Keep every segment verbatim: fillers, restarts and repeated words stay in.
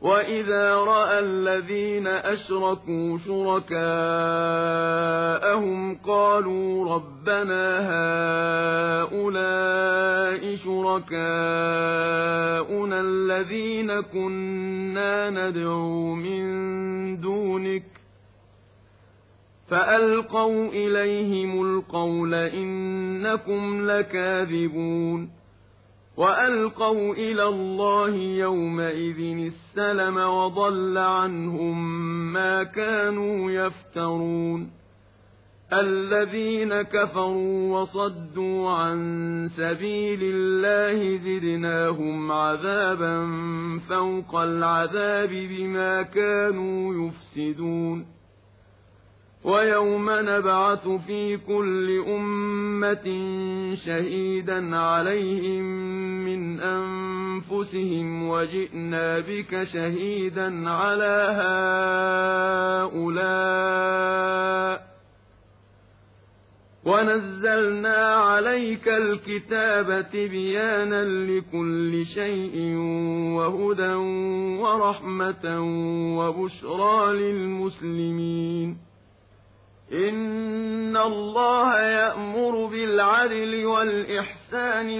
وَإِذَا رَأَى الَّذِينَ أَشْرَكُوا شُرَكَاءَهُمْ قَالُوا رَبَّنَا هَٰؤُلَاءِ شُرَكَاؤُنَا الَّذِينَ كُنَّا نَدْعُو مِن دُونِكَ ۖ فَأَلْقَوْا إِلَيْهِمُ الْقَوْلَ إِنَّكُمْ لَكَاذِبُونَ وَأَلْقَوْا إِلَى اللَّهِ يَوْمَئِذٍ السَّلَمَ وَضَلَّ عَنْهُم مَّا كَانُوا يَفْتَرُونَ الَّذِينَ كَفَرُوا وَصَدُّوا عَن سَبِيلِ اللَّهِ زِدْنَاهُمْ عَذَابًا فَوْقَ الْعَذَابِ بِمَا كَانُوا يُفْسِدُونَ وَيَوْمَ نَبْعَثُ فِي كُلِّ أُمَّةٍ شَهِيدًا عَلَيْهِم مِّنْ أَنفُسِهِمْ وَجِئْنَا بِكَ شَهِيدًا عَلَىٰ هَٰؤُلَاءِ وَنَزَّلْنَا عَلَيْكَ الْكِتَابَ تِبْيَانًا لِّكُلِّ شَيْءٍ وَهُدًى وَرَحْمَةً وَبُشْرَىٰ لِلْمُسْلِمِينَ إِنَّ اللَّهَ يَأْمُرُ بِالْعَدْلِ وَالْإِحْسَانِ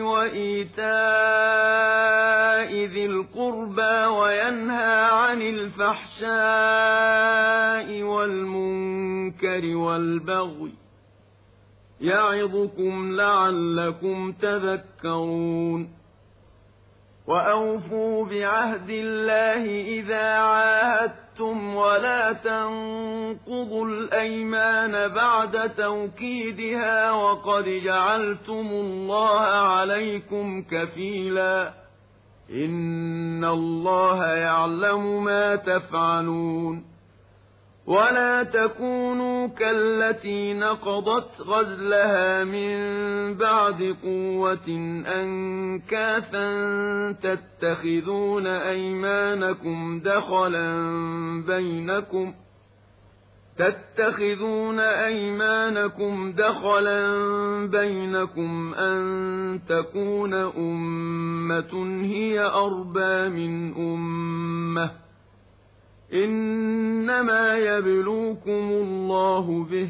وَإِيتَاءِ ذِي الْقُرْبَىٰ وَيَنْهَىٰ عَنِ الْفَحْشَاءِ وَالْمُنكَرِ وَالْبَغْيِ يَعِظُكُمْ لَعَلَّكُمْ تَذَكَّرُونَ وَأَوْفُوا بِعَهْدِ اللَّهِ إِذَا عَاهَدتُّمْ وَلَا تَنقُضُوا الْأَيْمَانَ بَعْدَ تَوْكِيدِهَا وَقَدْ جَعَلْتُمُ اللَّهَ عَلَيْكُمْ كَفِيلًا إِنَّ اللَّهَ يَعْلَمُ مَا تَفْعَلُونَ وَلَا تَكُونُوا كَالَّتِي نَقَضَتْ غَزْلَهَا مِن بَعْدِ قُوَّةٍ أَنكَاثًا تَتَّخِذُونَ أَيْمَانَكُمْ دَخَلًا بَيْنَكُمْ تَتَّخِذُونَ أَيْمَانَكُمْ دَخَلًا بَيْنَكُمْ أَن تَكُونَ أُمَّةٌ هِيَ أَرْبَىٰ مِنْ أُمَّةٍ ۚ إِنَّمَا يَبْلُوكُمُ اللَّهُ بِهِ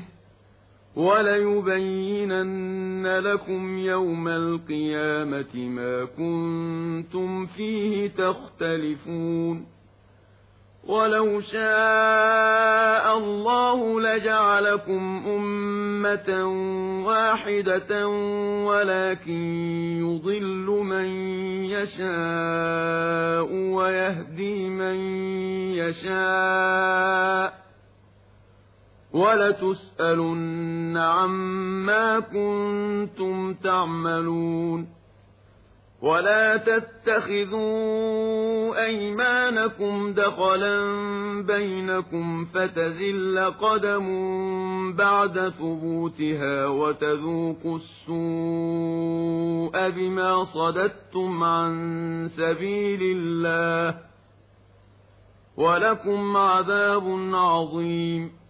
وَلَيُبَيِّنَنَّ لَكُمْ يَوْمَ الْقِيَامَةِ مَا كُنتُمْ فِيهِ تَخْتَلِفُونَ وَلَوْ شَاءَ اللَّهُ لَجَعَلَكُمْ أُمَّةً وَاحِدَةً وَلَٰكِن يُضِلُّ مَن يَشَاءُ وَيَهْدِي مَن يَشَاءُ ۚ وَلَتُسْأَلُنَّ عَمَّا كُنتُمْ تَعْمَلُونَ وَلَا تَتَّخِذُوا أَيْمَانَكُمْ دَخَلًا بَيْنَكُمْ فَتَزِلَّ قَدَمٌ بَعْدَ ثُبُوتِهَا وَتَذُوقُوا السُّوءَ بِمَا صَدَدتُّمْ عَن سَبِيلِ اللَّهِ ۖ وَلَكُمْ عَذَابٌ عَظِيمٌ